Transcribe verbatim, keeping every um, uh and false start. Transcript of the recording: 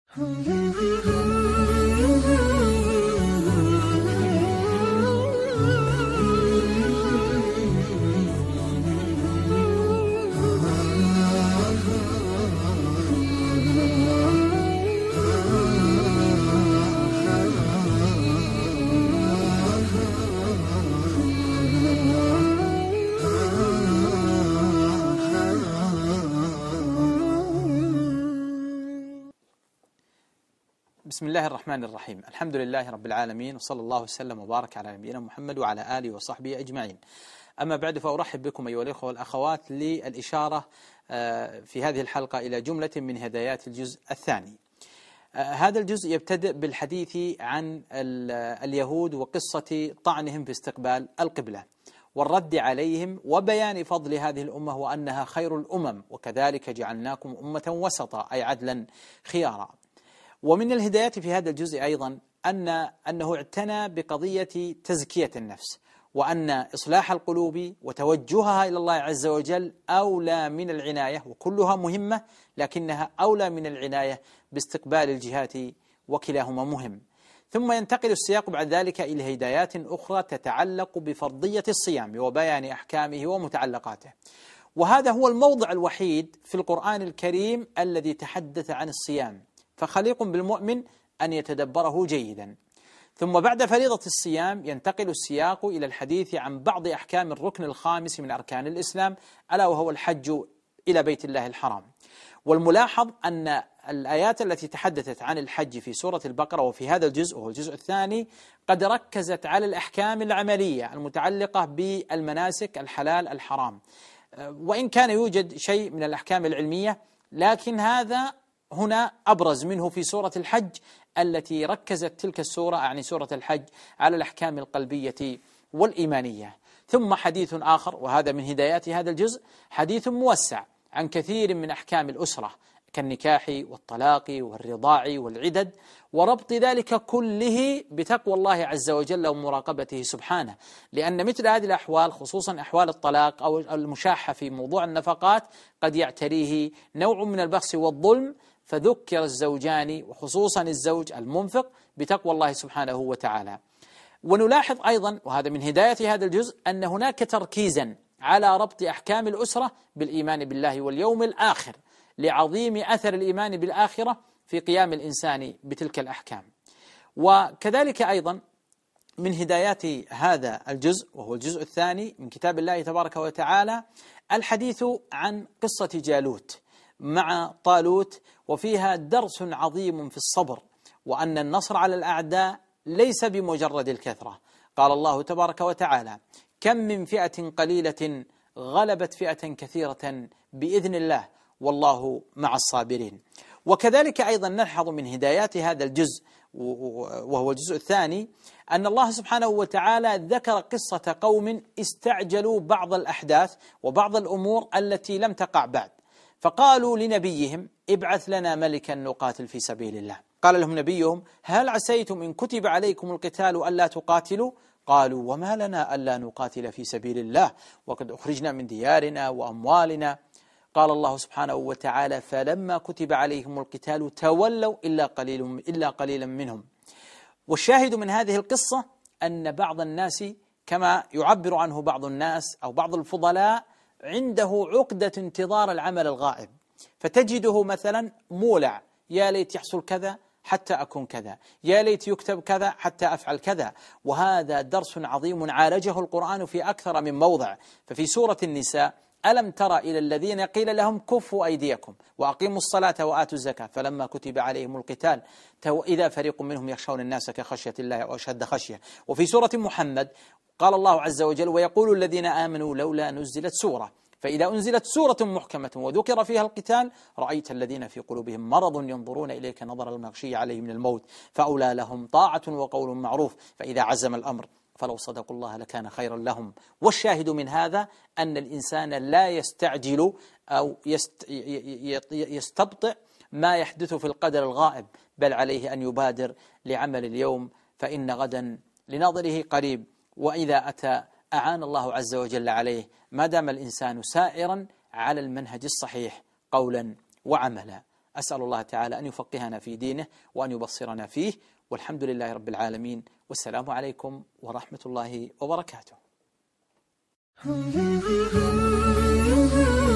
بسم الله الرحمن الرحيم. الحمد لله رب العالمين، وصلى الله وسلم وبارك على نبينا محمد وعلى آله وصحبه أجمعين. أما بعد، فأرحب بكم أيها الأخوة والأخوات للإشارة في هذه الحلقة إلى جملة من هدايات الجزء الثاني. هذا الجزء يبتدئ بالحديث عن اليهود وقصة طعنهم في استقبال القبلة والرد عليهم وبيان فضل هذه الأمة وأنها خير الأمم، وكذلك جعلناكم أمة وسطا أي عدلا خيارا. ومن الهدايات في هذا الجزء أيضا أن أنه اعتنى بقضية تزكية النفس، وأن إصلاح القلوب وتوجهها إلى الله عز وجل أولى من العناية، وكلها مهمة لكنها أولى من العناية باستقبال الجهات، وكلاهما مهم. ثم ينتقل السياق بعد ذلك إلى هدايات أخرى تتعلق بفرضية الصيام وبيان أحكامه ومتعلقاته. وهذا هو الموضع الوحيد في القرآن الكريم الذي تحدث عن الصيام، فخليق بالمؤمن أن يتدبره جيدا. ثم بعد فريضة الصيام ينتقل السياق إلى الحديث عن بعض أحكام الركن الخامس من أركان الإسلام، ألا وهو الحج إلى بيت الله الحرام. والملاحظ أن الآيات التي تحدثت عن الحج في سورة البقرة وفي هذا الجزء وهو الجزء الثاني قد ركزت على الأحكام العملية المتعلقة بالمناسك الحلال الحرام، وإن كان يوجد شيء من الأحكام العلمية، لكن هذا هنا أبرز منه في سورة الحج التي ركزت تلك السورة، أعني سورة الحج، على الأحكام القلبية والإيمانية. ثم حديث آخر، وهذا من هدايات هذا الجزء، حديث موسع عن كثير من أحكام الأسرة كالنكاح والطلاق والرضاع والعدد، وربط ذلك كله بتقوى الله عز وجل ومراقبته سبحانه، لأن مثل هذه الأحوال خصوصا أحوال الطلاق أو المشاحة في موضوع النفقات قد يعتريه نوع من البخس والظلم، فذكر الزوجان وخصوصا الزوج المنفق بتقوى الله سبحانه وتعالى. ونلاحظ أيضا، وهذا من هداية هذا الجزء، أن هناك تركيزا على ربط أحكام الأسرة بالإيمان بالله واليوم الآخر، لعظيم أثر الإيمان بالآخرة في قيام الإنسان بتلك الأحكام. وكذلك أيضا من هدايات هذا الجزء وهو الجزء الثاني من كتاب الله تبارك وتعالى الحديث عن قصة جالوت مع طالوت، وفيها درس عظيم في الصبر، وأن النصر على الأعداء ليس بمجرد الكثرة. قال الله تبارك وتعالى: كم من فئة قليلة غلبت فئة كثيرة بإذن الله والله مع الصابرين. وكذلك أيضا نلحظ من هدايات هذا الجزء وهو الجزء الثاني أن الله سبحانه وتعالى ذكر قصة قوم استعجلوا بعض الأحداث وبعض الأمور التي لم تقع بعد، فقالوا لنبيهم: ابعث لنا ملكا نقاتل في سبيل الله. قال لهم نبيهم: هل عسيتم إن كتب عليكم القتال ألا تقاتلوا؟ قالوا: وما لنا ألا نقاتل في سبيل الله وقد أخرجنا من ديارنا وأموالنا. قال الله سبحانه وتعالى: فلما كتب عليهم القتال تولوا إلا قليل إلا قليلا منهم. والشاهد من هذه القصة أن بعض الناس، كما يعبر عنه بعض الناس أو بعض الفضلاء، عنده عقدة انتظار العمل الغائب، فتجده مثلا مولع: يا ليت يحصل كذا حتى أكون كذا، يا ليت يكتب كذا حتى أفعل كذا. وهذا درس عظيم عالجه القرآن في أكثر من موضع. ففي سورة النساء: ألم تر إلى الذين قيل لهم كفوا أيديكم وأقيموا الصلاة وآتوا الزكاة فلما كتب عليهم القتال إذا فريق منهم يخشون الناس كخشية الله أو أشد خشية. وفي سورة محمد قال الله عز وجل: ويقول الذين آمنوا لولا نزلت سورة، فإذا أنزلت سورة محكمة وذكر فيها القتال رأيت الذين في قلوبهم مرض ينظرون إليك نظر المغشي عليه من الموت فأولى لهم طاعة وقول معروف فإذا عزم الأمر فلو صدقوا الله لكان خيرا لهم. والشاهد من هذا أن الإنسان لا يستعجل أو يستبطئ ما يحدث في القدر الغائب، بل عليه أن يبادر لعمل اليوم فإن غدا لناظره قريب، وإذا أتى أعان الله عز وجل عليه ما دام الإنسان سائرا على المنهج الصحيح قولا وعملا. أسأل الله تعالى أن يفقهنا في دينه وأن يبصرنا فيه، والحمد لله رب العالمين، والسلام عليكم ورحمة الله وبركاته.